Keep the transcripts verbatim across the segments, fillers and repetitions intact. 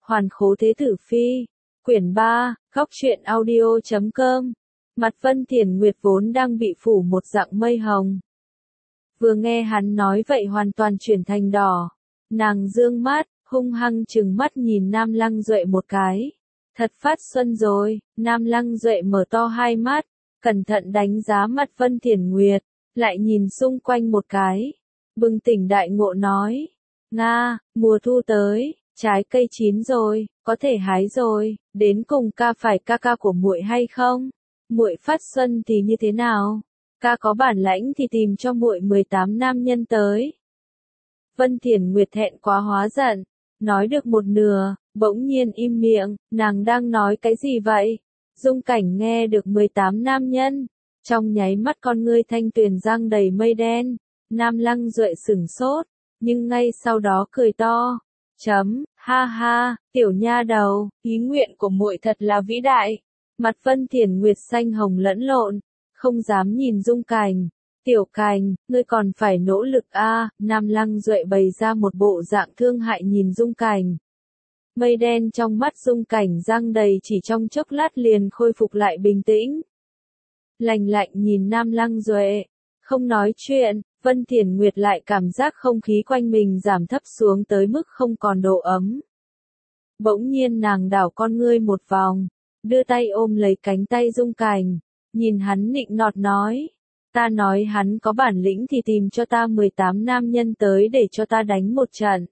Hoàn khố thế tử phi. Quyển ba, góc truyện audio chấm com. Mặt Vân Thiền Nguyệt vốn đang bị phủ một dạng mây hồng. Vừa nghe hắn nói vậy hoàn toàn chuyển thành đỏ. Nàng dương mắt, hung hăng trừng mắt nhìn Nam Lăng Duệ một cái. Thật phát xuân rồi. Nam Lăng Duệ mở to hai mắt, cẩn thận đánh giá mặt Vân Thiền Nguyệt, lại nhìn xung quanh một cái. Bừng tỉnh đại ngộ nói. Nga, mùa thu tới, trái cây chín rồi, có thể hái rồi, đến cùng ca phải ca ca của muội hay không? Muội phát xuân thì như thế nào? Ca có bản lãnh thì tìm cho muội mười tám nam nhân tới. Vân Thiền Nguyệt thẹn quá hóa giận, nói được một nửa, bỗng nhiên im miệng, nàng đang nói cái gì vậy? Dung Cảnh nghe được mười tám nam nhân, trong nháy mắt con ngươi thanh tuyền giăng đầy mây đen. Nam Lăng Duệ sửng sốt, nhưng ngay sau đó cười to. Chấm, ha ha, tiểu nha đầu, ý nguyện của muội thật là vĩ đại. Mặt Vân Thiền Nguyệt xanh hồng lẫn lộn, không dám nhìn Dung Cảnh. Tiểu Cảnh, ngươi còn phải nỗ lực a. À. Nam Lăng Duệ bày ra một bộ dạng thương hại nhìn Dung Cảnh. Mây đen trong mắt Dung Cảnh giăng đầy chỉ trong chốc lát liền khôi phục lại bình tĩnh. Lạnh lạnh nhìn Nam Lăng Duệ, không nói chuyện. Vân Thiền Nguyệt lại cảm giác không khí quanh mình giảm thấp xuống tới mức không còn độ ấm. Bỗng nhiên nàng đảo con ngươi một vòng, đưa tay ôm lấy cánh tay Dung Cảnh, nhìn hắn nịnh nọt nói. Ta nói hắn có bản lĩnh thì tìm cho ta mười tám nam nhân tới để cho ta đánh một trận.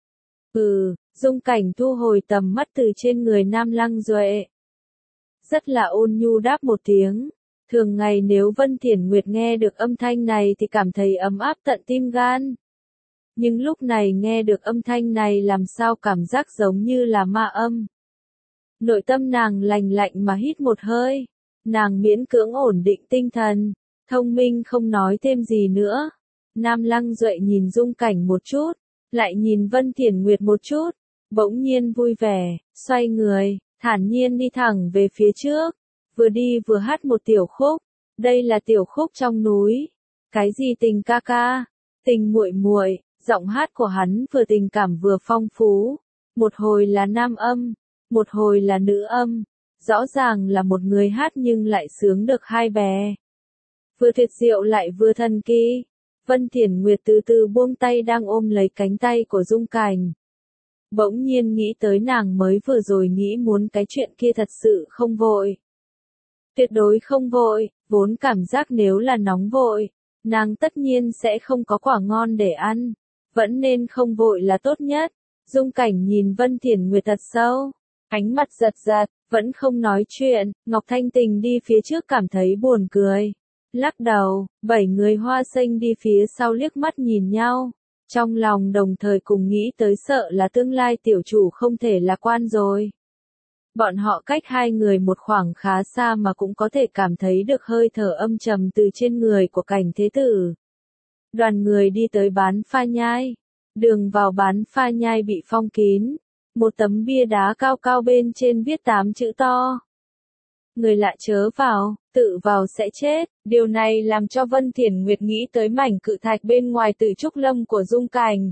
Ừ, Dung Cảnh thu hồi tầm mắt từ trên người Nam Lăng Duệ. Rất là ôn nhu đáp một tiếng. Thường ngày nếu Vân Thiền Nguyệt nghe được âm thanh này thì cảm thấy ấm áp tận tim gan. Nhưng lúc này nghe được âm thanh này làm sao cảm giác giống như là ma âm. Nội tâm nàng lành lạnh mà hít một hơi. Nàng miễn cưỡng ổn định tinh thần, thông minh không nói thêm gì nữa. Nam Lăng Duệ nhìn Dung Cảnh một chút, lại nhìn Vân Thiền Nguyệt một chút, bỗng nhiên vui vẻ, xoay người, thản nhiên đi thẳng về phía trước. Vừa đi vừa hát một tiểu khúc, đây là tiểu khúc trong núi. Cái gì tình ca ca, tình muội muội, giọng hát của hắn vừa tình cảm vừa phong phú. Một hồi là nam âm, một hồi là nữ âm, rõ ràng là một người hát nhưng lại sướng được hai bè. Vừa tuyệt diệu lại vừa thần kỳ. Vân Thiền Nguyệt từ từ buông tay đang ôm lấy cánh tay của Dung Cảnh. Bỗng nhiên nghĩ tới nàng mới vừa rồi nghĩ muốn cái chuyện kia thật sự không vội. Tuyệt đối không vội, vốn cảm giác nếu là nóng vội, nàng tất nhiên sẽ không có quả ngon để ăn. Vẫn nên không vội là tốt nhất. Dung Cảnh nhìn Vân Thiền Nguyệt thật sâu, ánh mắt giật giật, vẫn không nói chuyện. Ngọc Thanh Tình đi phía trước cảm thấy buồn cười, lắc đầu. Bảy người hoa xanh đi phía sau liếc mắt nhìn nhau, trong lòng đồng thời cùng nghĩ tới sợ là tương lai tiểu chủ không thể lạc quan rồi. Bọn họ cách hai người một khoảng khá xa mà cũng có thể cảm thấy được hơi thở âm trầm từ trên người của Cảnh Thế Tử. Đoàn người đi tới bán pha nhai. Đường vào bán pha nhai bị phong kín. Một tấm bia đá cao cao bên trên viết tám chữ to. Người lạ chớ vào, tự vào sẽ chết. Điều này làm cho Vân Thiền Nguyệt nghĩ tới mảnh cự thạch bên ngoài Tử Trúc Lâm của Dung Cảnh.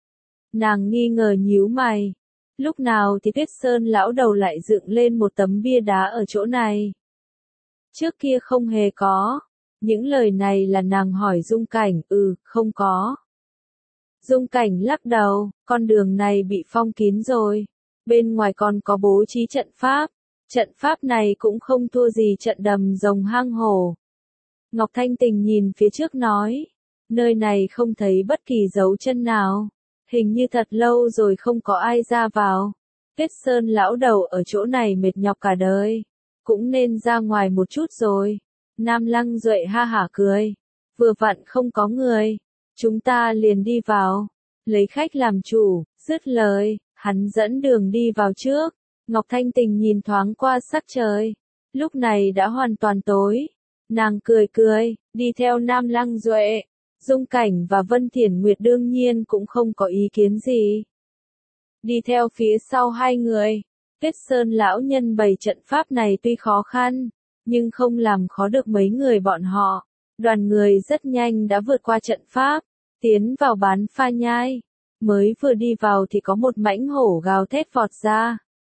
Nàng nghi ngờ nhíu mày. Lúc nào thì Tuyết Sơn lão đầu lại dựng lên một tấm bia đá ở chỗ này? Trước kia không hề có. Những lời này là nàng hỏi Dung Cảnh. Ừ, không có. Dung Cảnh lắc đầu, con đường này bị phong kín rồi. Bên ngoài còn có bố trí trận pháp. Trận pháp này cũng không thua gì trận đầm rồng hang hổ. Ngọc Thanh Tình nhìn phía trước nói. Nơi này không thấy bất kỳ dấu chân nào. Hình như thật lâu rồi không có ai ra vào. Tuyết Sơn lão đầu ở chỗ này mệt nhọc cả đời. Cũng nên ra ngoài một chút rồi. Nam Lăng Duệ ha hả cười. Vừa vặn không có người. Chúng ta liền đi vào. Lấy khách làm chủ, dứt lời, hắn dẫn đường đi vào trước. Ngọc Thanh Tình nhìn thoáng qua sắc trời. Lúc này đã hoàn toàn tối. Nàng cười cười, đi theo Nam Lăng Duệ. Dung Cảnh và Vân Thiền Nguyệt đương nhiên cũng không có ý kiến gì. Đi theo phía sau hai người. Tuyết Sơn lão nhân bày trận pháp này tuy khó khăn, nhưng không làm khó được mấy người bọn họ. Đoàn người rất nhanh đã vượt qua trận pháp, tiến vào bán pha nhai. mới vừa đi vào thì có một mãnh hổ gào thét vọt ra.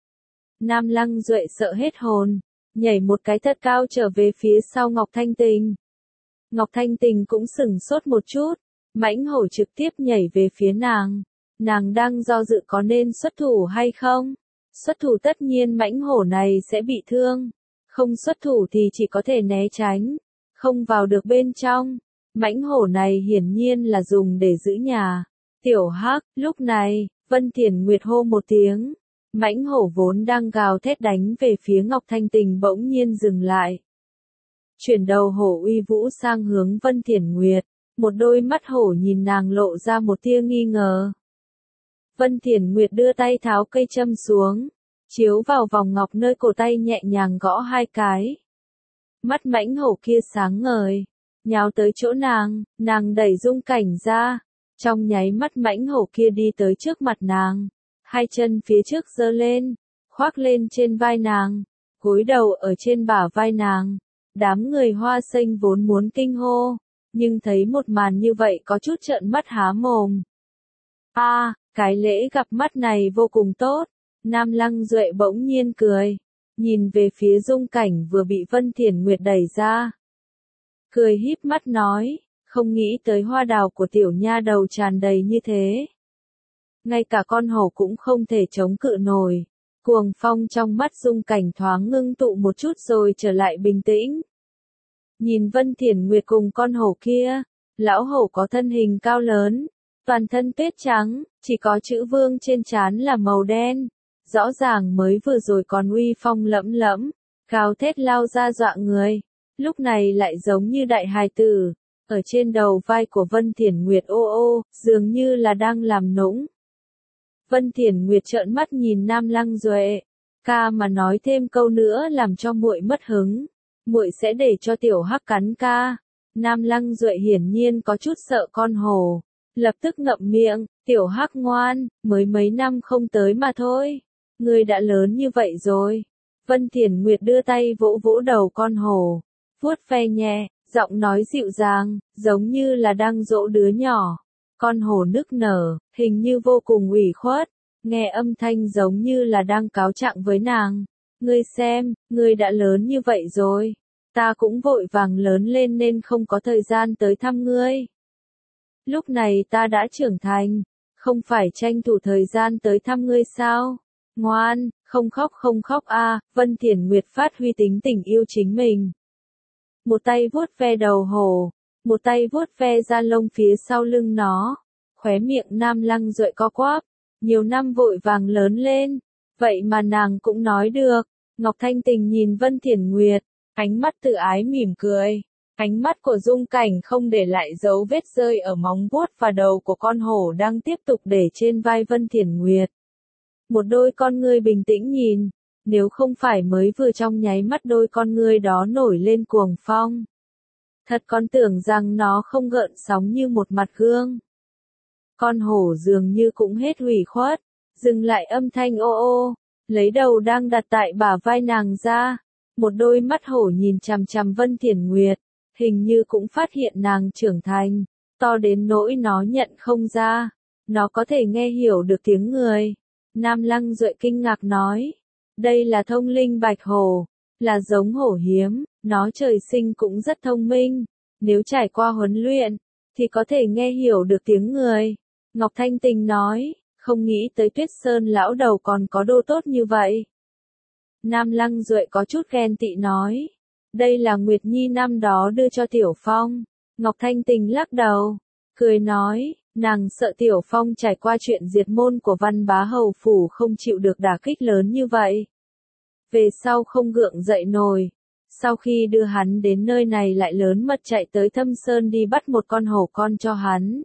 Nam Lăng Duệ sợ hết hồn, nhảy một cái thật cao trở về phía sau Ngọc Thanh Tình. Ngọc Thanh Tình cũng sửng sốt một chút, mãnh hổ trực tiếp nhảy về phía nàng. Nàng đang do dự có nên xuất thủ hay không? Xuất thủ tất nhiên mãnh hổ này sẽ bị thương. Không xuất thủ thì chỉ có thể né tránh, không vào được bên trong. Mãnh hổ này hiển nhiên là dùng để giữ nhà. Tiểu Hắc, lúc này, Vân Thiển Nguyệt hô một tiếng. Mãnh hổ vốn đang gào thét đánh về phía Ngọc Thanh Tình bỗng nhiên dừng lại. Chuyển đầu hổ uy vũ sang hướng Vân Thiển Nguyệt, một đôi mắt hổ nhìn nàng lộ ra một tia nghi ngờ. Vân Thiển Nguyệt đưa tay tháo cây châm xuống, chiếu vào vòng ngọc nơi cổ tay nhẹ nhàng gõ hai cái. Mắt mãnh hổ kia sáng ngời, nhào tới chỗ nàng, nàng đẩy Dung Cảnh ra, trong nháy mắt mãnh hổ kia đi tới trước mặt nàng, hai chân phía trước giơ lên, khoác lên trên vai nàng, gối đầu ở trên bả vai nàng. Đám người Hoa Xanh vốn muốn kinh hô, nhưng thấy một màn như vậy có chút trợn mắt há mồm. A, à, cái lễ gặp mắt này vô cùng tốt. Nam Lăng Duệ bỗng nhiên cười, nhìn về phía Dung Cảnh vừa bị Vân Thiển Nguyệt đẩy ra. Cười híp mắt nói, không nghĩ tới hoa đào của tiểu nha đầu tràn đầy như thế. Ngay cả con hổ cũng không thể chống cự nổi. Cuồng phong trong mắt Dung Cảnh thoáng ngưng tụ một chút rồi trở lại bình tĩnh. Nhìn Vân Thiển Nguyệt cùng con hổ kia, lão hổ có thân hình cao lớn, toàn thân tuyết trắng, chỉ có chữ vương trên trán là màu đen. Rõ ràng mới vừa rồi còn uy phong lẫm lẫm, gào thét lao ra dọa người, lúc này lại giống như đại hài tử, ở trên đầu vai của Vân Thiển Nguyệt ô ô, dường như là đang làm nũng. Vân Thiển Nguyệt trợn mắt nhìn Nam Lăng Duệ, ca mà nói thêm câu nữa làm cho muội mất hứng, muội sẽ để cho tiểu Hắc cắn ca. Nam Lăng Duệ hiển nhiên có chút sợ con hổ, lập tức ngậm miệng, tiểu Hắc ngoan, mới mấy năm không tới mà thôi. Ngươi đã lớn như vậy rồi. Vân Thiển Nguyệt đưa tay vỗ vỗ đầu con hổ, vuốt ve nhẹ, giọng nói dịu dàng, giống như là đang dỗ đứa nhỏ. Con hổ nức nở, hình như vô cùng ủy khuất, nghe âm thanh giống như là đang cáo trạng với nàng. Ngươi xem, ngươi đã lớn như vậy rồi. Ta cũng vội vàng lớn lên nên không có thời gian tới thăm ngươi. Lúc này ta đã trưởng thành, không phải tranh thủ thời gian tới thăm ngươi sao? Ngoan, không khóc không khóc a, à, Vân Thiển Nguyệt phát huy tính tình yêu chính mình. Một tay vuốt ve đầu hổ, một tay vuốt ve da lông phía sau lưng nó, khóe miệng Nam Lăng Duệ co quắp, nhiều năm vội vàng lớn lên, vậy mà nàng cũng nói được. Ngọc Thanh Tình nhìn Vân Thiển Nguyệt, ánh mắt tự ái mỉm cười, ánh mắt của Dung Cảnh không để lại dấu vết rơi ở móng vuốt và đầu của con hổ đang tiếp tục để trên vai Vân Thiển Nguyệt. Một đôi con ngươi bình tĩnh nhìn, nếu không phải mới vừa trong nháy mắt đôi con ngươi đó nổi lên cuồng phong. Thật con tưởng rằng nó không gợn sóng như một mặt gương. Con hổ dường như cũng hết ủy khuất, dừng lại âm thanh ô ô, lấy đầu đang đặt tại bả vai nàng ra. Một đôi mắt hổ nhìn chằm chằm Vân Thiển Nguyệt, hình như cũng phát hiện nàng trưởng thành, to đến nỗi nó nhận không ra. Nó có thể nghe hiểu được tiếng người. Nam Lăng Duệ kinh ngạc nói, đây là thông linh bạch hổ, là giống hổ hiếm, nó trời sinh cũng rất thông minh, nếu trải qua huấn luyện, thì có thể nghe hiểu được tiếng người. Ngọc Thanh Tình nói, không nghĩ tới Tuyết Sơn lão đầu còn có đồ tốt như vậy. Nam Lăng Duệ có chút ghen tị nói, đây là Nguyệt Nhi năm đó đưa cho Tiểu Phong. Ngọc Thanh Tình lắc đầu, cười nói, nàng sợ Tiểu Phong trải qua chuyện diệt môn của Văn Bá Hầu Phủ không chịu được đả kích lớn như vậy. Về sau không gượng dậy nổi. Sau khi đưa hắn đến nơi này lại lớn mật chạy tới Thâm Sơn đi bắt một con hổ con cho hắn.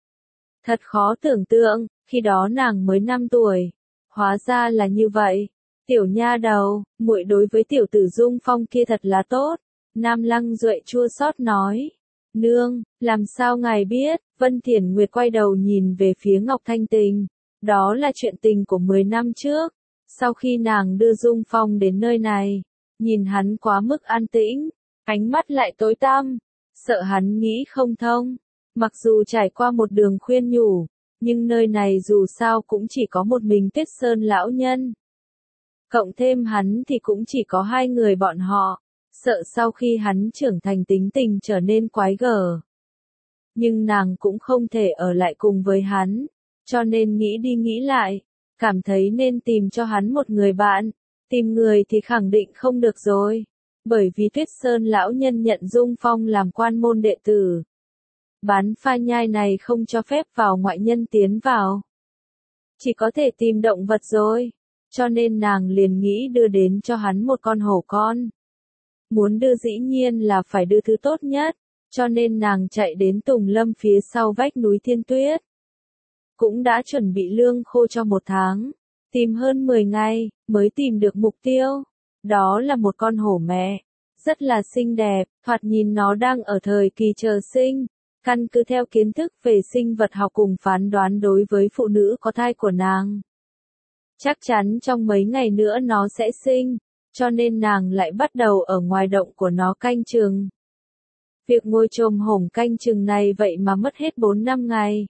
Thật khó tưởng tượng, khi đó nàng mới năm tuổi. Hóa ra là như vậy. Tiểu nha đầu, muội đối với tiểu tử Dung Phong kia thật là tốt. Nam Lăng Duệ chua xót nói. Nương, làm sao ngài biết? Vân Thiển Nguyệt quay đầu nhìn về phía Ngọc Thanh Tình. Đó là chuyện tình của mười năm trước. Sau khi nàng đưa Dung Phong đến nơi này, nhìn hắn quá mức an tĩnh, ánh mắt lại tối tăm, sợ hắn nghĩ không thông. Mặc dù trải qua một đường khuyên nhủ, nhưng nơi này dù sao cũng chỉ có một mình Tuyết Sơn lão nhân. Cộng thêm hắn thì cũng chỉ có hai người bọn họ, sợ sau khi hắn trưởng thành tính tình trở nên quái gở. Nhưng nàng cũng không thể ở lại cùng với hắn, cho nên nghĩ đi nghĩ lại, cảm thấy nên tìm cho hắn một người bạn. Tìm người thì khẳng định không được rồi, bởi vì Tuyết Sơn lão nhân nhận Dung Phong làm quan môn đệ tử. Bán pha nhai này không cho phép vào ngoại nhân tiến vào. Chỉ có thể tìm động vật rồi, cho nên nàng liền nghĩ đưa đến cho hắn một con hổ con. Muốn đưa dĩ nhiên là phải đưa thứ tốt nhất, cho nên nàng chạy đến Tùng Lâm phía sau vách núi Thiên Tuyết. Cũng đã chuẩn bị lương khô cho một tháng, tìm hơn mười ngày, mới tìm được mục tiêu. Đó là một con hổ mẹ, rất là xinh đẹp, thoạt nhìn nó đang ở thời kỳ chờ sinh. Căn cứ theo kiến thức về sinh vật học cùng phán đoán đối với phụ nữ có thai của nàng. Chắc chắn trong mấy ngày nữa nó sẽ sinh, cho nên nàng lại bắt đầu ở ngoài động của nó canh chừng. Việc ngồi chồm hổm canh chừng này vậy mà mất hết bốn năm ngày.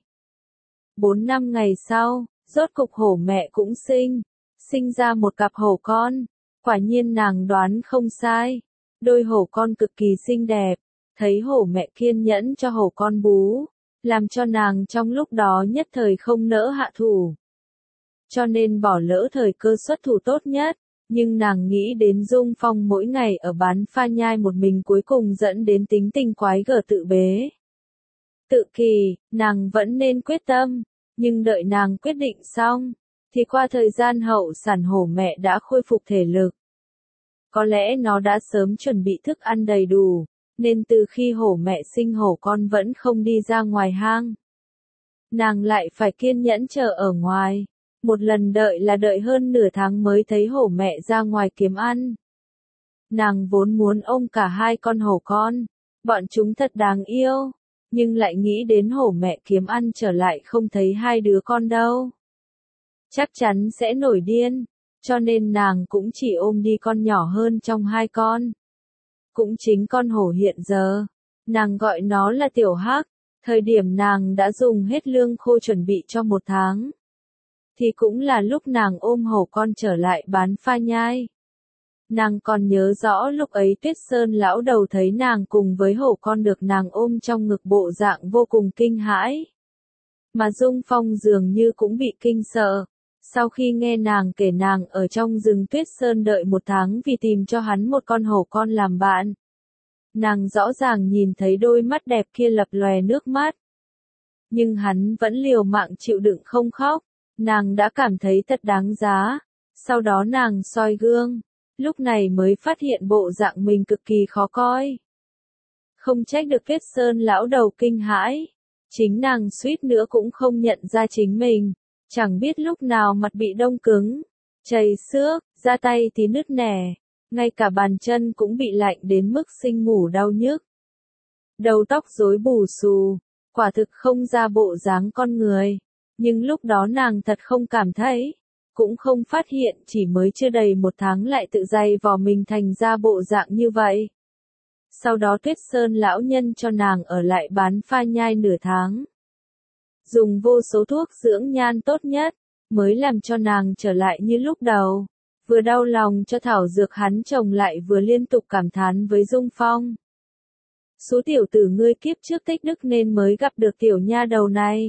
bốn năm ngày sau, rốt cục hổ mẹ cũng sinh, sinh ra một cặp hổ con. Quả nhiên nàng đoán không sai, đôi hổ con cực kỳ xinh đẹp. Thấy hổ mẹ kiên nhẫn cho hổ con bú, làm cho nàng trong lúc đó nhất thời không nỡ hạ thủ. Cho nên bỏ lỡ thời cơ xuất thủ tốt nhất, nhưng nàng nghĩ đến Dung Phong mỗi ngày ở bán pha nhai một mình cuối cùng dẫn đến tính tình quái gở tự bế. Tự kỳ, nàng vẫn nên quyết tâm, nhưng đợi nàng quyết định xong, thì qua thời gian hậu sản hổ mẹ đã khôi phục thể lực. Có lẽ nó đã sớm chuẩn bị thức ăn đầy đủ. Nên từ khi hổ mẹ sinh hổ con vẫn không đi ra ngoài hang. Nàng lại phải kiên nhẫn chờ ở ngoài. Một lần đợi là đợi hơn nửa tháng mới thấy hổ mẹ ra ngoài kiếm ăn. Nàng vốn muốn ôm cả hai con hổ con. Bọn chúng thật đáng yêu. Nhưng lại nghĩ đến hổ mẹ kiếm ăn trở lại không thấy hai đứa con đâu. Chắc chắn sẽ nổi điên. Cho nên nàng cũng chỉ ôm đi con nhỏ hơn trong hai con. Cũng chính con hổ hiện giờ, nàng gọi nó là Tiểu Hắc, thời điểm nàng đã dùng hết lương khô chuẩn bị cho một tháng. Thì cũng là lúc nàng ôm hổ con trở lại bán pha nhai. Nàng còn nhớ rõ lúc ấy Tuyết Sơn lão đầu thấy nàng cùng với hổ con được nàng ôm trong ngực bộ dạng vô cùng kinh hãi. Mà Dung Phong dường như cũng bị kinh sợ. Sau khi nghe nàng kể nàng ở trong rừng Tuyết Sơn đợi một tháng vì tìm cho hắn một con hổ con làm bạn. Nàng rõ ràng nhìn thấy đôi mắt đẹp kia lập lòe nước mắt. Nhưng hắn vẫn liều mạng chịu đựng không khóc. Nàng đã cảm thấy thật đáng giá. Sau đó nàng soi gương. Lúc này mới phát hiện bộ dạng mình cực kỳ khó coi. Không trách được Tuyết Sơn lão đầu kinh hãi. Chính nàng suýt nữa cũng không nhận ra chính mình. Chẳng biết lúc nào mặt bị đông cứng, chảy xước, da tay thì nứt nẻ, ngay cả bàn chân cũng bị lạnh đến mức sinh ngủ đau nhức. Đầu tóc rối bù xù, quả thực không ra bộ dáng con người, nhưng lúc đó nàng thật không cảm thấy, cũng không phát hiện chỉ mới chưa đầy một tháng lại tự dày vò mình thành ra bộ dạng như vậy. Sau đó Tuyết Sơn lão nhân cho nàng ở lại bán pha nhai nửa tháng. Dùng vô số thuốc dưỡng nhan tốt nhất, mới làm cho nàng trở lại như lúc đầu. Vừa đau lòng cho thảo dược hắn trồng lại vừa liên tục cảm thán với Dung Phong. Số tiểu tử ngươi kiếp trước tích đức nên mới gặp được tiểu nha đầu này.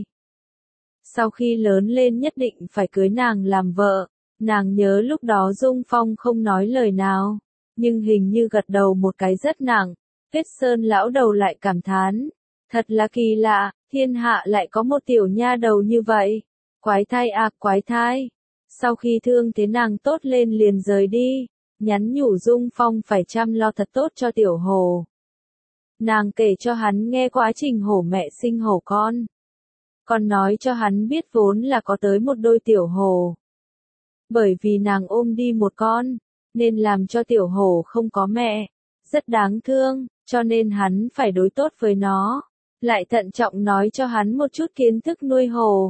Sau khi lớn lên nhất định phải cưới nàng làm vợ. Nàng nhớ lúc đó Dung Phong không nói lời nào, nhưng hình như gật đầu một cái rất nặng. Tuyết Sơn lão đầu lại cảm thán. Thật là kỳ lạ, thiên hạ lại có một tiểu nha đầu như vậy. Quái thai à, quái thai. Sau khi thương thế nàng tốt lên liền rời đi, nhắn nhủ Dung Phong phải chăm lo thật tốt cho tiểu hồ. Nàng kể cho hắn nghe quá trình hổ mẹ sinh hổ con. Còn nói cho hắn biết vốn là có tới một đôi tiểu hồ. Bởi vì nàng ôm đi một con, nên làm cho tiểu hồ không có mẹ. Rất đáng thương, cho nên hắn phải đối tốt với nó. Lại thận trọng nói cho hắn một chút kiến thức nuôi hồ.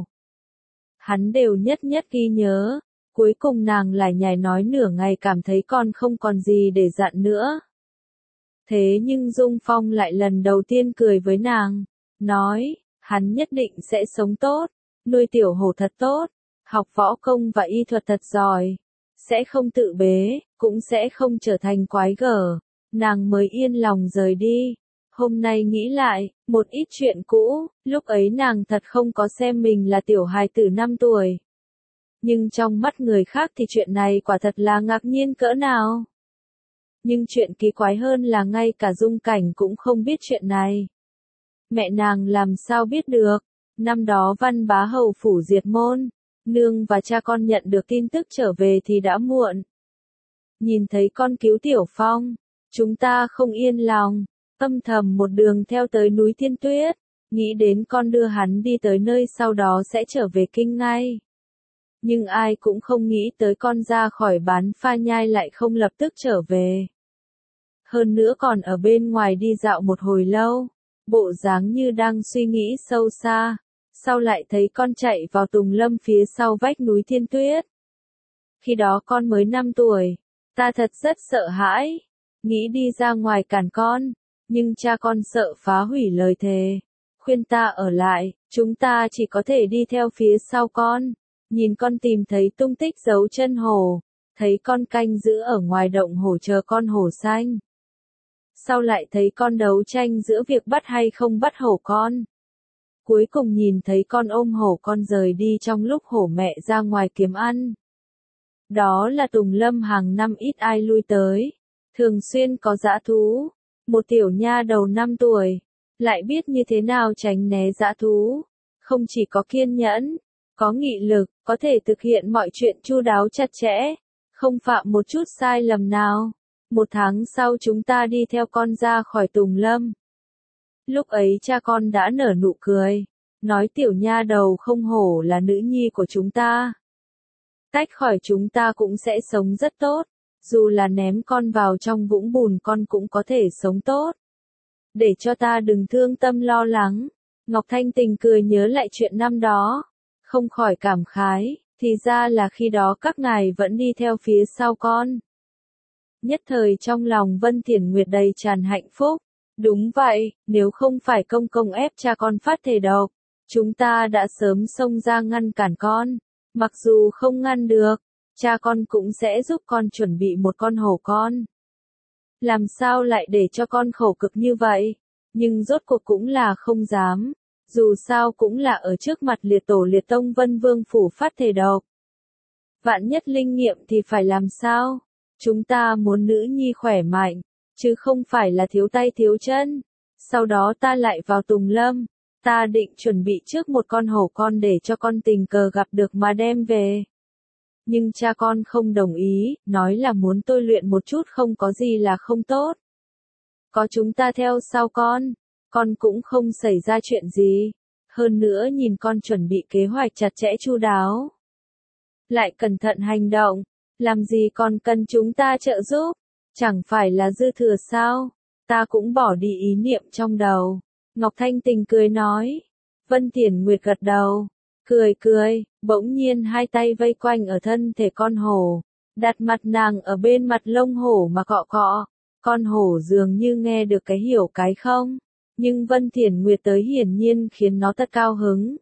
Hắn đều nhất nhất ghi nhớ. Cuối cùng nàng lại nhảy nói nửa ngày cảm thấy con không còn gì để dặn nữa. Thế nhưng Dung Phong lại lần đầu tiên cười với nàng. Nói, hắn nhất định sẽ sống tốt. nuôi tiểu hổ thật tốt, học võ công và y thuật thật giỏi, sẽ không tự bế, cũng sẽ không trở thành quái gở, nàng mới yên lòng rời đi. Hôm nay nghĩ lại, một ít chuyện cũ, lúc ấy nàng thật không có xem mình là tiểu hài tử năm tuổi. Nhưng trong mắt người khác thì chuyện này quả thật là ngạc nhiên cỡ nào. Nhưng chuyện kỳ quái hơn là ngay cả Dung Cảnh cũng không biết chuyện này. Mẹ nàng làm sao biết được, năm đó Văn Bá Hầu phủ diệt môn, nương và cha con nhận được tin tức trở về thì đã muộn. Nhìn thấy con cứu Tiểu Phong, chúng ta không yên lòng, âm thầm một đường theo tới núi Thiên Tuyết, nghĩ đến con đưa hắn đi tới nơi sau đó sẽ trở về kinh ngay. Nhưng ai cũng không nghĩ tới con ra khỏi bán pha nhai lại không lập tức trở về. Hơn nữa còn ở bên ngoài đi dạo một hồi lâu, bộ dáng như đang suy nghĩ sâu xa, sau lại thấy con chạy vào tùng lâm phía sau vách núi Thiên Tuyết. Khi đó con mới năm tuổi, ta thật rất sợ hãi, nghĩ đi ra ngoài cản con, nhưng cha con sợ phá hủy lời thề, khuyên ta ở lại, chúng ta chỉ có thể đi theo phía sau con, nhìn con tìm thấy tung tích dấu chân hổ, thấy con canh giữ ở ngoài động hổ chờ con hổ xanh. Sau lại thấy con đấu tranh giữa việc bắt hay không bắt hổ con. Cuối cùng nhìn thấy con ôm hổ con rời đi trong lúc hổ mẹ ra ngoài kiếm ăn. Đó là Tùng Lâm hàng năm ít ai lui tới, thường xuyên có dã thú. Một tiểu nha đầu năm tuổi, lại biết như thế nào tránh né dã thú. Không chỉ có kiên nhẫn, có nghị lực, có thể thực hiện mọi chuyện chu đáo chặt chẽ, không phạm một chút sai lầm nào. Một tháng sau chúng ta đi theo con ra khỏi Tùng Lâm. Lúc ấy cha con đã nở nụ cười, nói tiểu nha đầu không hổ là nữ nhi của chúng ta. Tách khỏi chúng ta cũng sẽ sống rất tốt, dù là ném con vào trong vũng bùn con cũng có thể sống tốt. Để cho ta đừng thương tâm lo lắng. Ngọc Thanh Tình cười nhớ lại chuyện năm đó, không khỏi cảm khái, thì ra là khi đó các ngài vẫn đi theo phía sau con. Nhất thời trong lòng Vân Thiển Nguyệt đầy tràn hạnh phúc. Đúng vậy, nếu không phải công công ép cha con phát thể độc, chúng ta đã sớm xông ra ngăn cản con. Mặc dù không ngăn được, cha con cũng sẽ giúp con chuẩn bị một con hổ con. Làm sao lại để cho con khổ cực như vậy? Nhưng rốt cuộc cũng là không dám. Dù sao cũng là ở trước mặt liệt tổ liệt tông Vân Vương phủ phát thể độc. Vạn nhất linh nghiệm thì phải làm sao? Chúng ta muốn nữ nhi khỏe mạnh, chứ không phải là thiếu tay thiếu chân. Sau đó ta lại vào Tùng Lâm, ta định chuẩn bị trước một con hổ con để cho con tình cờ gặp được mà đem về. Nhưng cha con không đồng ý, nói là muốn tôi luyện một chút không có gì là không tốt. Có chúng ta theo sau con, con cũng không xảy ra chuyện gì. Hơn nữa nhìn con chuẩn bị kế hoạch chặt chẽ chu đáo. Lại cẩn thận hành động, làm gì còn cần chúng ta trợ giúp, chẳng phải là dư thừa sao, ta cũng bỏ đi ý niệm trong đầu. Ngọc Thanh Tình cười nói, Vân Thiển Nguyệt gật đầu, cười cười, bỗng nhiên hai tay vây quanh ở thân thể con hổ, đặt mặt nàng ở bên mặt lông hổ mà cọ cọ, con hổ dường như nghe được cái hiểu cái không, nhưng Vân Thiển Nguyệt tới hiển nhiên khiến nó thật cao hứng.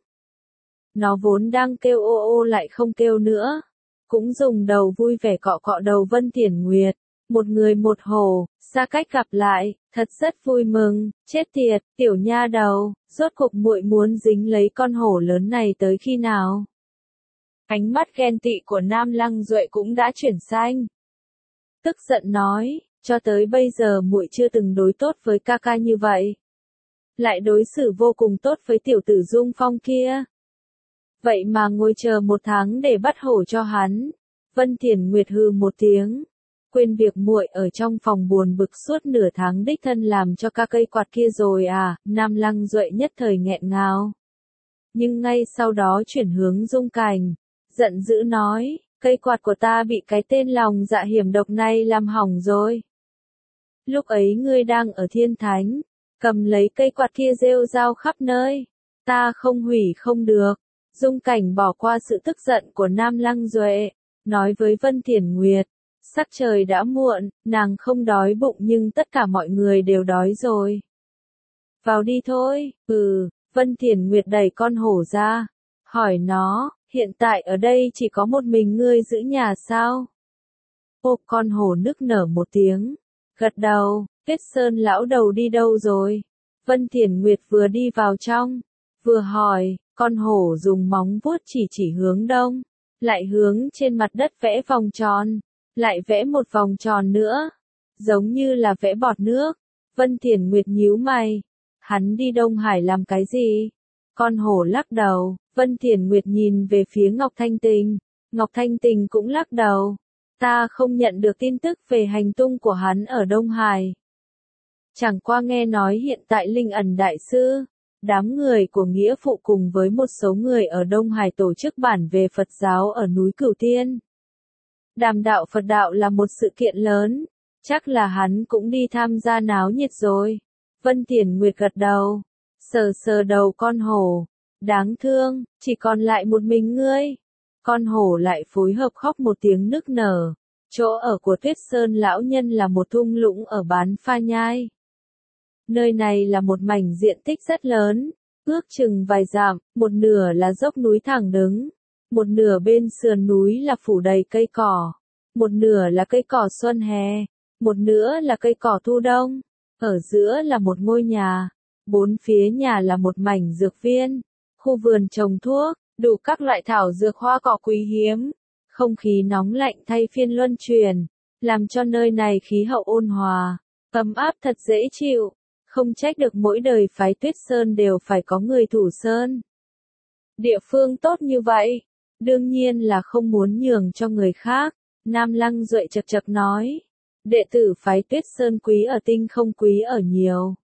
Nó vốn đang kêu ô ô lại không kêu nữa, cũng dùng đầu vui vẻ cọ cọ đầu Vân Thiển Nguyệt, một người một hổ, xa cách gặp lại, thật rất vui mừng, chết tiệt, tiểu nha đầu, rốt cuộc muội muốn dính lấy con hổ lớn này tới khi nào? Ánh mắt ghen tị của Nam Lăng Duệ cũng đã chuyển sang. Tức giận nói, cho tới bây giờ muội chưa từng đối tốt với ca ca như vậy. Lại đối xử vô cùng tốt với tiểu tử Dung Phong kia. Vậy mà ngồi chờ một tháng để bắt hổ cho hắn. Vân Thiển Nguyệt hừ một tiếng. Quên việc muội ở trong phòng buồn bực suốt nửa tháng đích thân làm cho ca cây quạt kia rồi à, Nam Lăng Duệ nhất thời nghẹn ngào. Nhưng ngay sau đó chuyển hướng Dung Cảnh, giận dữ nói, cây quạt của ta bị cái tên lòng dạ hiểm độc này làm hỏng rồi. Lúc ấy ngươi đang ở Thiên Thánh, cầm lấy cây quạt kia rêu rao khắp nơi, ta không hủy không được. Dung Cảnh bỏ qua sự tức giận của Nam Lăng Duệ, nói với Vân Thiển Nguyệt, sắc trời đã muộn, nàng không đói bụng nhưng tất cả mọi người đều đói rồi. Vào đi thôi, ừ, Vân Thiển Nguyệt đẩy con hổ ra, hỏi nó, hiện tại ở đây chỉ có một mình ngươi giữ nhà sao? Ô, con hổ nức nở một tiếng, gật đầu, Tuyết Sơn lão đầu đi đâu rồi? Vân Thiển Nguyệt vừa đi vào trong, vừa hỏi, con hổ dùng móng vuốt chỉ chỉ hướng đông, lại hướng trên mặt đất vẽ vòng tròn, lại vẽ một vòng tròn nữa, giống như là vẽ bọt nước. Vân Thiển Nguyệt nhíu mày, hắn đi Đông Hải làm cái gì? Con hổ lắc đầu, Vân Thiển Nguyệt nhìn về phía Ngọc Thanh Tình, Ngọc Thanh Tình cũng lắc đầu, ta không nhận được tin tức về hành tung của hắn ở Đông Hải. Chẳng qua nghe nói hiện tại Linh Ẩn Đại Sư, đám người của Nghĩa Phụ cùng với một số người ở Đông Hải tổ chức bản về Phật giáo ở núi Cửu Tiên. Đàm đạo Phật đạo là một sự kiện lớn, chắc là hắn cũng đi tham gia náo nhiệt rồi. Vân Thiển Nguyệt gật đầu, sờ sờ đầu con hổ, đáng thương, chỉ còn lại một mình ngươi. Con hổ lại phối hợp khóc một tiếng nức nở, chỗ ở của Tuyết Sơn lão nhân là một thung lũng ở Bán Pha Nhai. Nơi này là một mảnh diện tích rất lớn, ước chừng vài dặm, một nửa là dốc núi thẳng đứng, một nửa bên sườn núi là phủ đầy cây cỏ, một nửa là cây cỏ xuân hè, một nửa là cây cỏ thu đông, ở giữa là một ngôi nhà, bốn phía nhà là một mảnh dược viên, khu vườn trồng thuốc, đủ các loại thảo dược hoa cỏ quý hiếm, không khí nóng lạnh thay phiên luân chuyển, làm cho nơi này khí hậu ôn hòa, ấm áp thật dễ chịu. Không trách được mỗi đời phái Tuyết Sơn đều phải có người thủ sơn. Địa phương tốt như vậy, đương nhiên là không muốn nhường cho người khác. Nam Lăng Duệ chật chật nói, đệ tử phái Tuyết Sơn quý ở tinh không quý ở nhiều.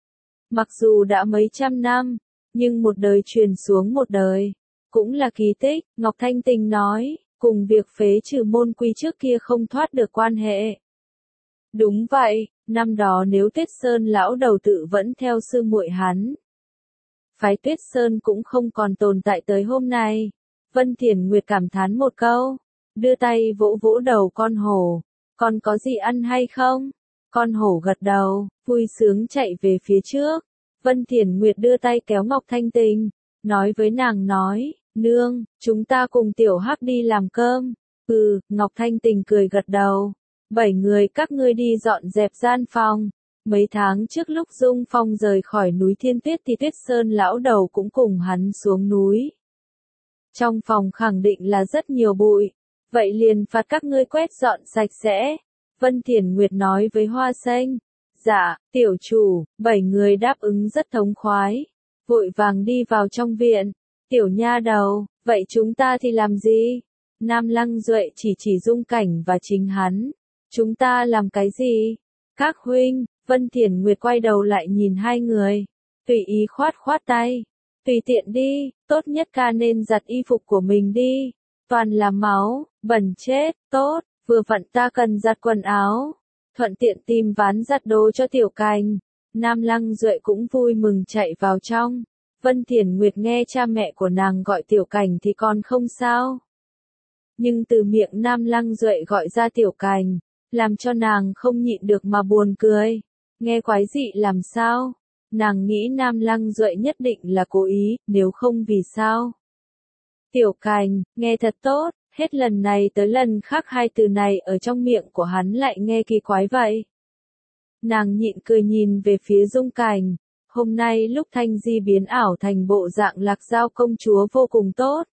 Mặc dù đã mấy trăm năm, nhưng một đời truyền xuống một đời, cũng là kỳ tích. Ngọc Thanh Tình nói, cùng việc phế trừ môn quy trước kia không thoát được quan hệ. Đúng vậy, năm đó nếu Tuyết Sơn lão đầu tự vẫn theo sư muội hắn, phái Tuyết Sơn cũng không còn tồn tại tới hôm nay. Vân Thiển Nguyệt cảm thán một câu, đưa tay vỗ vỗ đầu con hổ, con có gì ăn hay không? Con hổ gật đầu, vui sướng chạy về phía trước. Vân Thiển Nguyệt đưa tay kéo Ngọc Thanh Tình, nói với nàng nói, nương, chúng ta cùng Tiểu Hắc đi làm cơm. Ừ, Ngọc Thanh Tình cười gật đầu. Bảy người các ngươi đi dọn dẹp gian phòng. Mấy tháng trước lúc Dung Phong rời khỏi núi Thiên Tuyết thì Tuyết Sơn lão đầu cũng cùng hắn xuống núi. Trong phòng khẳng định là rất nhiều bụi, vậy liền phạt các ngươi quét dọn sạch sẽ. Vân Thiển Nguyệt nói với Hoa Xanh. Dạ, tiểu chủ, bảy người đáp ứng rất thống khoái, vội vàng đi vào trong viện. Tiểu nha đầu, vậy chúng ta thì làm gì? Nam Lăng Duệ chỉ chỉ Dung Cảnh và chính hắn. Chúng ta làm cái gì? Các huynh, Vân Thiển Nguyệt quay đầu lại nhìn hai người, tùy ý khoát khoát tay. Tùy tiện đi, tốt nhất ca nên giặt y phục của mình đi. Toàn là máu, bẩn chết, tốt, vừa vặn ta cần giặt quần áo. Thuận tiện tìm ván giặt đồ cho Tiểu Cành. Nam Lăng Duệ cũng vui mừng chạy vào trong. Vân Thiển Nguyệt nghe cha mẹ của nàng gọi Tiểu Cành thì còn không sao. Nhưng từ miệng Nam Lăng Duệ gọi ra Tiểu Cành, làm cho nàng không nhịn được mà buồn cười. Nghe quái dị làm sao? Nàng nghĩ Nam Lăng Duệ nhất định là cố ý, nếu không vì sao? Tiểu Cành, nghe thật tốt, hết lần này tới lần khác hai từ này ở trong miệng của hắn lại nghe kỳ quái vậy. Nàng nhịn cười nhìn về phía Dung Cảnh, hôm nay lúc Thanh Di biến ảo thành bộ dạng Lạc Giao công chúa vô cùng tốt.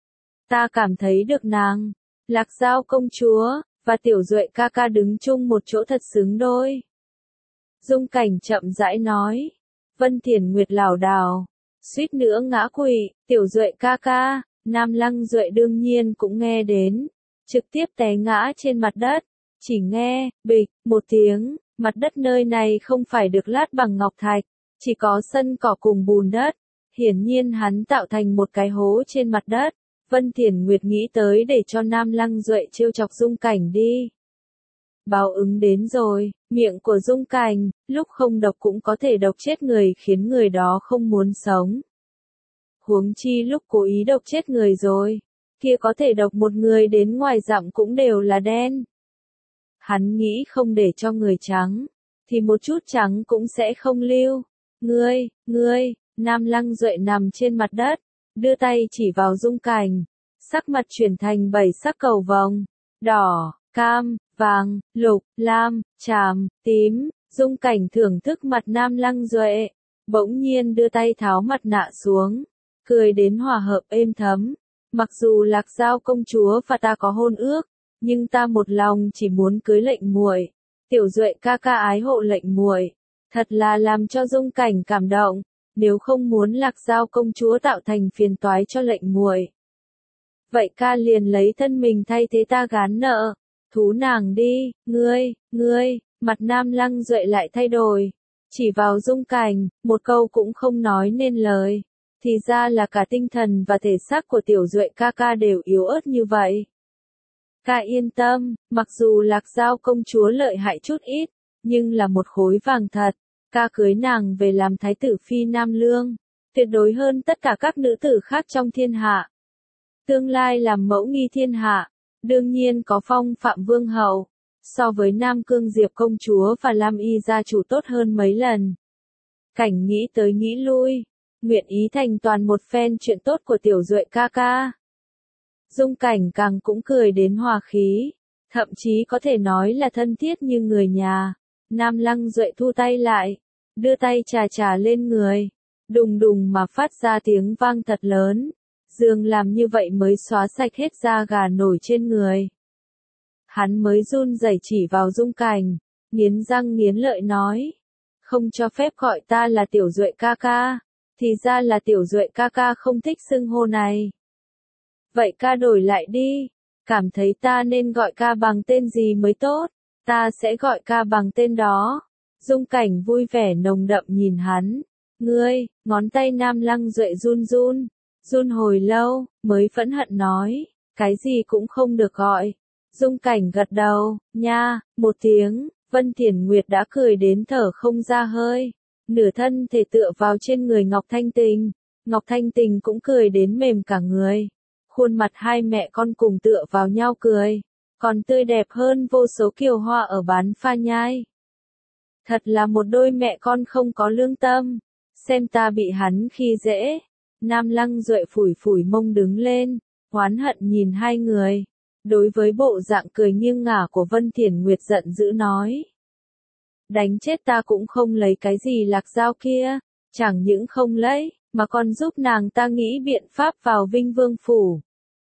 Ta cảm thấy được nàng, Lạc Giao công chúa, và Tiểu Duệ ca ca đứng chung một chỗ thật xứng đôi. Dung Cảnh chậm rãi nói. Vân Thiển Nguyệt lảo đảo, suýt nữa ngã quỵ. Tiểu Duệ ca ca. Nam Lăng Duệ đương nhiên cũng nghe đến, trực tiếp té ngã trên mặt đất. Chỉ nghe, bịch, một tiếng, mặt đất nơi này không phải được lát bằng ngọc thạch, chỉ có sân cỏ cùng bùn đất. Hiển nhiên hắn tạo thành một cái hố trên mặt đất. Vân Thiển Nguyệt nghĩ tới để cho Nam Lăng Duệ trêu chọc Dung Cảnh đi. Báo ứng đến rồi, miệng của Dung Cảnh, lúc không độc cũng có thể độc chết người khiến người đó không muốn sống. Huống chi lúc cố ý độc chết người rồi, kia có thể độc một người đến ngoài dặm cũng đều là đen. Hắn nghĩ không để cho người trắng, thì một chút trắng cũng sẽ không lưu. Ngươi, ngươi, Nam Lăng Duệ nằm trên mặt đất, đưa tay chỉ vào Dung Cảnh, sắc mặt chuyển thành bảy sắc cầu vồng, đỏ, cam, vàng, lục, lam, tràm, tím. Dung Cảnh thưởng thức mặt Nam Lăng Duệ, bỗng nhiên đưa tay tháo mặt nạ xuống, cười đến hòa hợp êm thấm. Mặc dù Lạc Giao công chúa và ta có hôn ước, nhưng ta một lòng chỉ muốn cưới lệnh muội. Tiểu Duệ ca ca ái hộ lệnh muội, thật là làm cho Dung Cảnh cảm động. Nếu không muốn Lạc Giao công chúa tạo thành phiền toái cho lệnh muội, vậy ca liền lấy thân mình thay thế ta gán nợ, thú nàng đi. Ngươi, ngươi. Mặt Nam Lăng Duệ lại thay đổi, chỉ vào Dung Cảnh, một câu cũng không nói nên lời. Thì ra là cả tinh thần và thể xác của Tiểu Duệ ca ca đều yếu ớt như vậy. Ca yên tâm, mặc dù Lạc Giao công chúa lợi hại chút ít, nhưng là một khối vàng thật. Ca cưới nàng về làm thái tử phi Nam Lương, tuyệt đối hơn tất cả các nữ tử khác trong thiên hạ. Tương lai làm mẫu nghi thiên hạ, đương nhiên có phong phạm vương hậu. So với Nam Cương Diệp công chúa và Lam Y gia chủ tốt hơn mấy lần. Cảnh nghĩ tới nghĩ lui, nguyện ý thành toàn một phen chuyện tốt của Tiểu Duệ ca ca. Dung Cảnh càng cũng cười đến hòa khí, thậm chí có thể nói là thân thiết như người nhà. Nam Lăng Duệ thu tay lại, đưa tay chà chà lên người, đùng đùng mà phát ra tiếng vang thật lớn, dường làm như vậy mới xóa sạch hết da gà nổi trên người. Hắn mới run rẩy chỉ vào Dung Cảnh, nghiến răng nghiến lợi nói, không cho phép gọi ta là Tiểu Duệ ca ca, thì ra là Tiểu Duệ ca ca không thích xưng hô này. Vậy ca đổi lại đi, cảm thấy ta nên gọi ca bằng tên gì mới tốt, ta sẽ gọi ca bằng tên đó. Dung Cảnh vui vẻ nồng đậm nhìn hắn, ngươi, ngón tay Nam Lăng Duệ run run, run hồi lâu, mới phẫn hận nói, cái gì cũng không được gọi. Dung Cảnh gật đầu, nha, một tiếng, Vân Thiển Nguyệt đã cười đến thở không ra hơi, nửa thân thể tựa vào trên người Ngọc Thanh Tình, Ngọc Thanh Tình cũng cười đến mềm cả người, khuôn mặt hai mẹ con cùng tựa vào nhau cười, còn tươi đẹp hơn vô số kiều hoa ở bán pha nhai. Thật là một đôi mẹ con không có lương tâm, xem ta bị hắn khi dễ. Nam Lăng Duệ phủi phủi mông đứng lên, oán hận nhìn hai người. Đối với bộ dạng cười nghiêng ngả của Vân Thiển Nguyệt giận dữ nói. Đánh chết ta cũng không lấy cái gì Lạc Giao kia, chẳng những không lấy, mà còn giúp nàng ta nghĩ biện pháp vào Vinh Vương Phủ.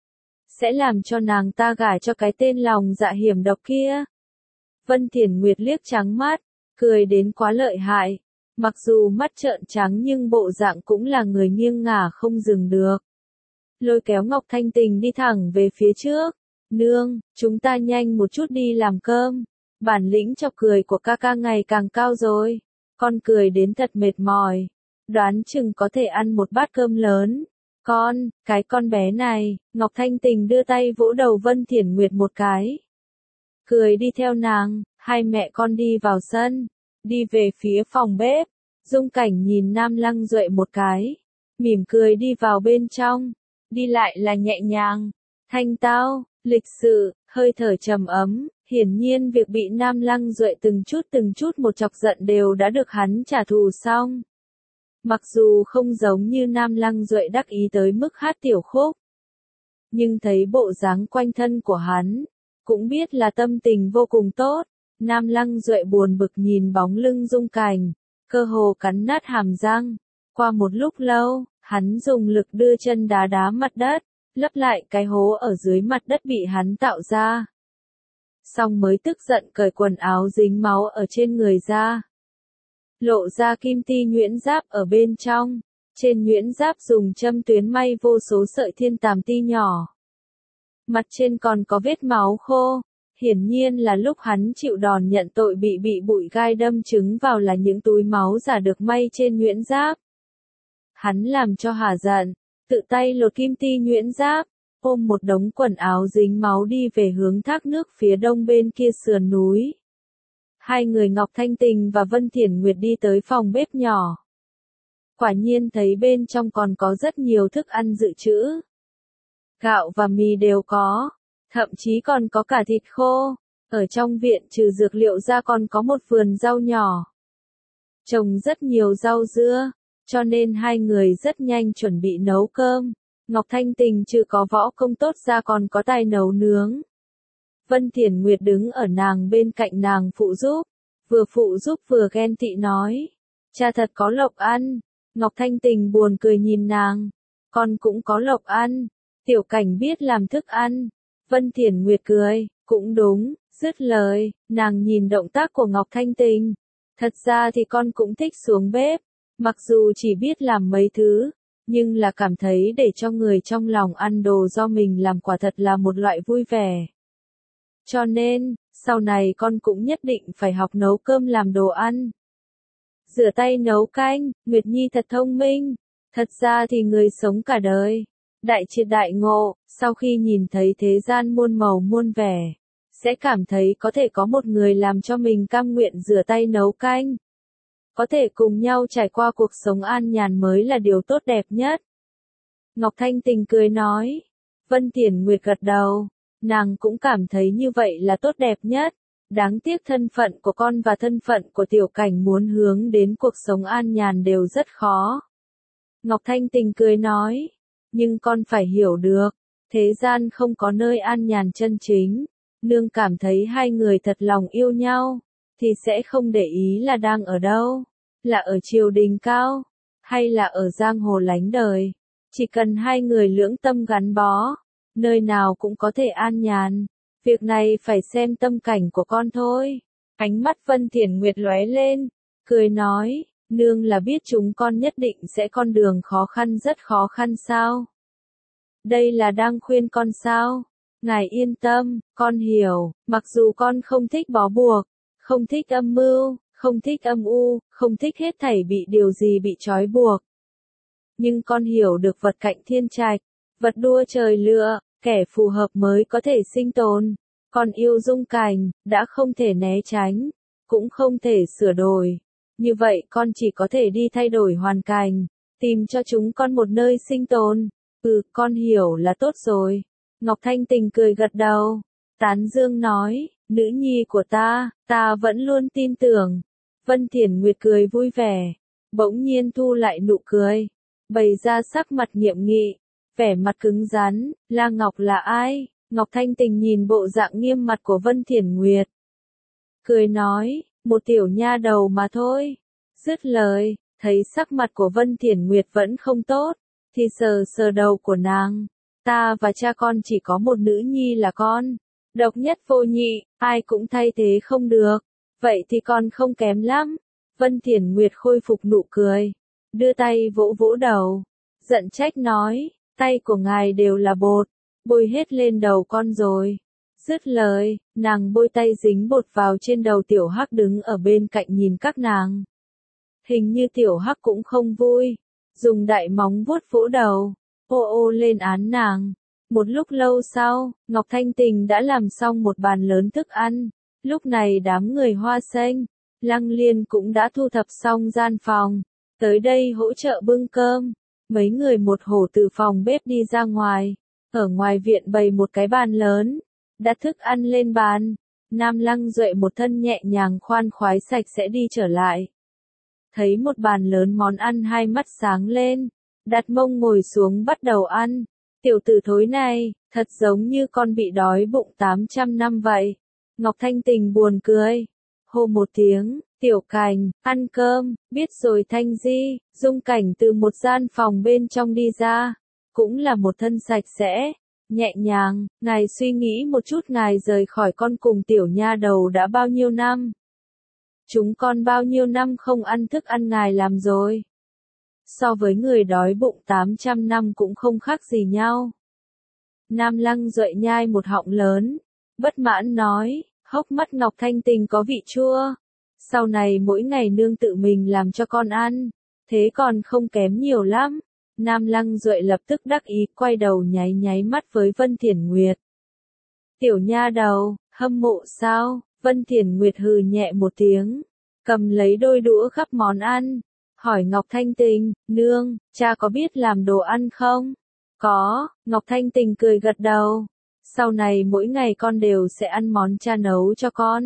Sẽ làm cho nàng ta gả cho cái tên lòng dạ hiểm độc kia. Vân Thiển Nguyệt liếc trắng mắt, cười đến quá lợi hại, mặc dù mắt trợn trắng nhưng bộ dạng cũng là người nghiêng ngả không dừng được. Lôi kéo Ngọc Thanh Tình đi thẳng về phía trước. Nương, chúng ta nhanh một chút đi làm cơm. Bản lĩnh chọc cười của ca ca ngày càng cao rồi. Con cười đến thật mệt mỏi. Đoán chừng có thể ăn một bát cơm lớn. Con, cái con bé này, Ngọc Thanh Tình đưa tay vỗ đầu Vân Thiển Nguyệt một cái. Cười đi theo nàng, hai mẹ con đi vào sân. Đi về phía phòng bếp. Dung Cảnh nhìn Nam Lăng Duệ một cái. Mỉm cười đi vào bên trong. Đi lại là nhẹ nhàng, thanh tao. Lịch sự, hơi thở trầm ấm, hiển nhiên việc bị Nam Lăng Duệ từng chút từng chút một chọc giận đều đã được hắn trả thù xong. Mặc dù không giống như Nam Lăng Duệ đắc ý tới mức hát tiểu khúc, nhưng thấy bộ dáng quanh thân của hắn, cũng biết là tâm tình vô cùng tốt. Nam Lăng Duệ buồn bực nhìn bóng lưng Dung Cảnh, cơ hồ cắn nát hàm răng. Qua một lúc lâu, hắn dùng lực đưa chân đá đá mặt đất, lấp lại cái hố ở dưới mặt đất bị hắn tạo ra. Xong mới tức giận cởi quần áo dính máu ở trên người ra. Lộ ra kim ti nhuyễn giáp ở bên trong. Trên nhuyễn giáp dùng châm tuyến may vô số sợi thiên tàm ti nhỏ. Mặt trên còn có vết máu khô. Hiển nhiên là lúc hắn chịu đòn nhận tội bị bị bụi gai đâm trúng vào là những túi máu giả được may trên nhuyễn giáp. Hắn làm cho hả giận, tự tay lột kim ti nhuyễn giáp, ôm một đống quần áo dính máu đi về hướng thác nước phía đông bên kia sườn núi. Hai người Ngọc Thanh Tình và Vân Thiển Nguyệt đi tới phòng bếp nhỏ. Quả nhiên thấy bên trong còn có rất nhiều thức ăn dự trữ. Gạo và mì đều có, thậm chí còn có cả thịt khô. Ở trong viện trừ dược liệu ra còn có một vườn rau nhỏ. Trồng rất nhiều rau dưa, cho nên hai người rất nhanh chuẩn bị nấu cơm. Ngọc Thanh Tình trừ có võ công tốt ra còn có tài nấu nướng. Vân Thiển Nguyệt đứng ở nàng bên cạnh nàng phụ giúp, vừa phụ giúp vừa ghen tị nói, cha thật có lộc ăn. Ngọc Thanh Tình buồn cười nhìn nàng, con cũng có lộc ăn, Tiểu Cảnh biết làm thức ăn. Vân Thiển Nguyệt cười, cũng đúng, dứt lời, nàng nhìn động tác của Ngọc Thanh Tình. Thật ra thì con cũng thích xuống bếp, mặc dù chỉ biết làm mấy thứ, nhưng là cảm thấy để cho người trong lòng ăn đồ do mình làm quả thật là một loại vui vẻ. Cho nên, sau này con cũng nhất định phải học nấu cơm làm đồ ăn. Rửa tay nấu canh, Nguyệt Nhi thật thông minh. Thật ra thì người sống cả đời, đại triệt đại ngộ, sau khi nhìn thấy thế gian muôn màu muôn vẻ, sẽ cảm thấy có thể có một người làm cho mình cam nguyện rửa tay nấu canh. Có thể cùng nhau trải qua cuộc sống an nhàn mới là điều tốt đẹp nhất. Ngọc Thanh Tình cười nói. Vân Thiển Nguyệt gật đầu, nàng cũng cảm thấy như vậy là tốt đẹp nhất. Đáng tiếc thân phận của con và thân phận của Tiểu Cảnh muốn hướng đến cuộc sống an nhàn đều rất khó. Ngọc Thanh Tình cười nói, nhưng con phải hiểu được, thế gian không có nơi an nhàn chân chính. Nương cảm thấy hai người thật lòng yêu nhau, thì sẽ không để ý là đang ở đâu, là ở triều đình cao, hay là ở giang hồ lánh đời. Chỉ cần hai người lưỡng tâm gắn bó, nơi nào cũng có thể an nhàn. Việc này phải xem tâm cảnh của con thôi. Ánh mắt Vân Thiển Nguyệt lóe lên, cười nói, nương là biết chúng con nhất định sẽ con đường khó khăn rất khó khăn sao? Đây là đang khuyên con sao? Ngài yên tâm, con hiểu, mặc dù con không thích bó buộc, không thích âm mưu, không thích âm u, không thích hết thảy bị điều gì bị trói buộc. Nhưng con hiểu được vật cạnh thiên trạch, vật đua trời lựa, kẻ phù hợp mới có thể sinh tồn. Con yêu Dung Cảnh, đã không thể né tránh, cũng không thể sửa đổi. Như vậy con chỉ có thể đi thay đổi hoàn cảnh, tìm cho chúng con một nơi sinh tồn. Ừ, con hiểu là tốt rồi. Ngọc Thanh Tình cười gật đầu, tán dương nói, nữ nhi của ta, ta vẫn luôn tin tưởng. Vân Thiển Nguyệt cười vui vẻ, bỗng nhiên thu lại nụ cười, bày ra sắc mặt nghiêm nghị, vẻ mặt cứng rắn. La Ngọc là ai? Ngọc Thanh Tình nhìn bộ dạng nghiêm mặt của Vân Thiển Nguyệt, cười nói, một tiểu nha đầu mà thôi. Dứt lời, thấy sắc mặt của Vân Thiển Nguyệt vẫn không tốt, thì sờ sờ đầu của nàng. Ta và cha con chỉ có một nữ nhi là con, độc nhất vô nhị, ai cũng thay thế không được. Vậy thì con không kém lắm. Vân Thiển Nguyệt khôi phục nụ cười, đưa tay vỗ vỗ đầu, giận trách nói, tay của ngài đều là bột, bôi hết lên đầu con rồi. Dứt lời, nàng bôi tay dính bột vào trên đầu Tiểu Hắc đứng ở bên cạnh nhìn các nàng. Hình như Tiểu Hắc cũng không vui, dùng đại móng vuốt vỗ đầu, ô ô lên án nàng. Một lúc lâu sau, Ngọc Thanh Tình đã làm xong một bàn lớn thức ăn. Lúc này đám người Hoa Xanh, Lăng Liên cũng đã thu thập xong gian phòng, tới đây hỗ trợ bưng cơm. Mấy người một hổ từ phòng bếp đi ra ngoài, ở ngoài viện bày một cái bàn lớn, đặt thức ăn lên bàn. Nam Lăng Duệ một thân nhẹ nhàng khoan khoái sạch sẽ đi trở lại. Thấy một bàn lớn món ăn hai mắt sáng lên, đặt mông ngồi xuống bắt đầu ăn. Tiểu tử thối này, thật giống như con bị đói bụng tám trăm năm vậy. Ngọc Thanh Tình buồn cười, hô một tiếng, Tiểu Cảnh, ăn cơm. Biết rồi Thanh Di. Dung Cảnh từ một gian phòng bên trong đi ra, cũng là một thân sạch sẽ, nhẹ nhàng. Ngài suy nghĩ một chút, ngài rời khỏi con cùng tiểu nha đầu đã bao nhiêu năm? Chúng con bao nhiêu năm không ăn thức ăn ngài làm rồi? So với người đói bụng tám trăm năm cũng không khác gì nhau. Nam Lăng Duệ nhai một họng lớn, bất mãn nói, hốc mắt Ngọc Thanh Tình có vị chua. Sau này mỗi ngày nương tự mình làm cho con ăn, thế còn không kém nhiều lắm. Nam Lăng Duệ lập tức đắc ý, quay đầu nháy nháy mắt với Vân Thiển Nguyệt. Tiểu nha đầu, hâm mộ sao? Vân Thiển Nguyệt hừ nhẹ một tiếng, cầm lấy đôi đũa gắp món ăn, hỏi Ngọc Thanh Tình, nương, cha có biết làm đồ ăn không? Có. Ngọc Thanh Tình cười gật đầu. Sau này mỗi ngày con đều sẽ ăn món cha nấu cho con.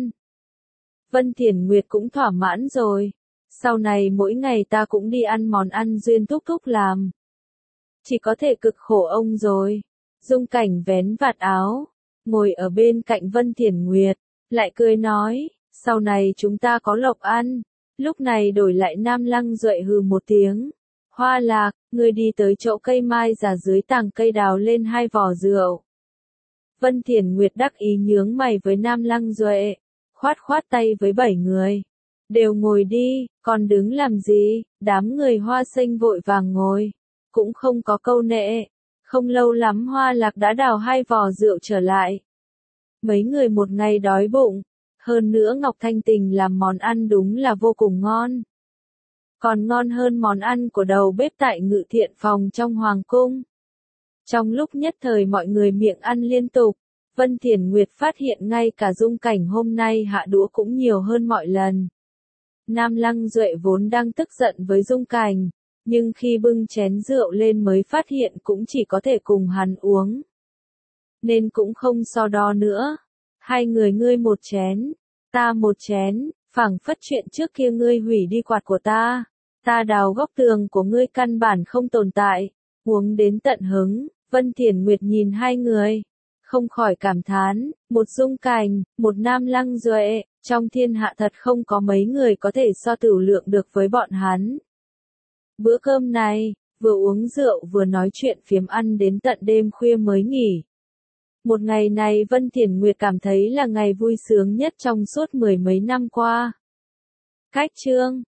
Vân Thiển Nguyệt cũng thỏa mãn rồi. Sau này mỗi ngày ta cũng đi ăn món ăn Duyên Thúc Thúc làm. chỉ có thể cực khổ ông rồi. Dung Cảnh vén vạt áo, ngồi ở bên cạnh Vân Thiển Nguyệt, lại cười nói, sau này chúng ta có lộc ăn. Lúc này đổi lại Nam Lăng Duệ hừ một tiếng. Hoa Lạc, ngươi đi tới chỗ cây mai già dưới tàng cây đào lên hai vò rượu. Vân Thiển Nguyệt đắc ý nhướng mày với Nam Lăng Duệ, khoát khoát tay với bảy người. Đều ngồi đi, còn đứng làm gì? Đám người Hoa Sinh vội vàng ngồi, cũng không có câu nệ. Không lâu lắm Hoa Lạc đã đào hai vò rượu trở lại. Mấy người một ngày đói bụng, hơn nữa Ngọc Thanh Tình làm món ăn đúng là vô cùng ngon. Còn ngon hơn món ăn của đầu bếp tại Ngự Thiện Phòng trong Hoàng Cung. Trong lúc nhất thời mọi người miệng ăn liên tục, Vân Thiển Nguyệt phát hiện ngay cả Dung Cảnh hôm nay hạ đũa cũng nhiều hơn mọi lần. Nam Lăng Duệ vốn đang tức giận với Dung Cảnh, nhưng khi bưng chén rượu lên mới phát hiện cũng chỉ có thể cùng hắn uống. Nên cũng không so đo nữa. Hai người ngươi một chén, ta một chén, phảng phất chuyện trước kia ngươi hủy đi quạt của ta, ta đào góc tường của ngươi căn bản không tồn tại, uống đến tận hứng. Vân Thiển Nguyệt nhìn hai người, không khỏi cảm thán, một Dung Cảnh, một Nam Lăng Duệ, trong thiên hạ thật không có mấy người có thể so tửu lượng được với bọn hắn. Bữa cơm này, vừa uống rượu vừa nói chuyện phiếm ăn đến tận đêm khuya mới nghỉ. Một ngày này Vân Thiển Nguyệt cảm thấy là ngày vui sướng nhất trong suốt mười mấy năm qua. Cách chương